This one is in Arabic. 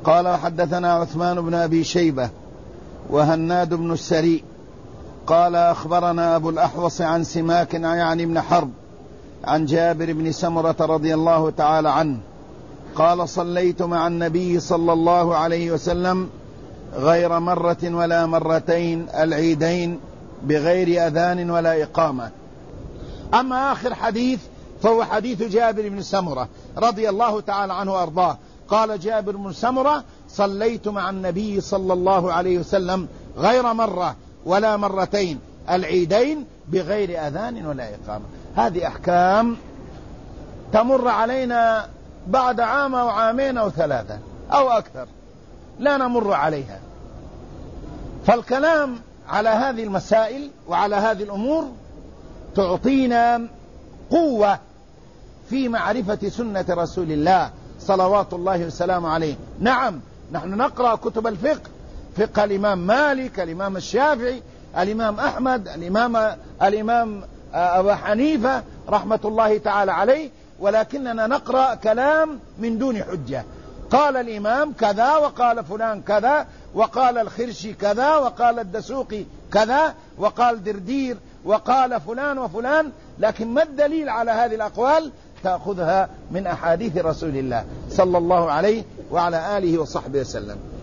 قال حدثنا عثمان بن أبي شيبة وهناد بن السري قال أخبرنا أبو الأحوص عن سماك يعني بن حرب عن جابر بن سمرة رضي الله تعالى عنه قال صليت مع النبي صلى الله عليه وسلم غير مرة ولا مرتين العيدين بغير أذان ولا إقامة. أما آخر حديث فهو حديث جابر بن سمرة رضي الله تعالى عنه وأرضاه. قال جابر بن سمرة صليت مع النبي صلى الله عليه وسلم غير مرة ولا مرتين العيدين بغير أذان ولا إقامة. هذه أحكام تمر علينا بعد عام أو عامين أو ثلاثة أو أكثر لا نمر عليها. فالكلام على هذه المسائل وعلى هذه الأمور تعطينا قوة في معرفة سنة رسول الله صلوات الله وسلامه عليه. نعم نحن نقرأ كتب الفقه، فقه الإمام مالك، الإمام الشافعي، الإمام أحمد، الإمام أبو حنيفة رحمة الله تعالى عليه، ولكننا نقرأ كلام من دون حجة. قال الإمام كذا وقال فلان كذا وقال الخرشي كذا وقال الدسوقي كذا وقال دردير وقال فلان وفلان، لكن ما الدليل على هذه الأقوال؟ تأخذها من أحاديث رسول الله صلى الله عليه وعلى آله وصحبه وسلم.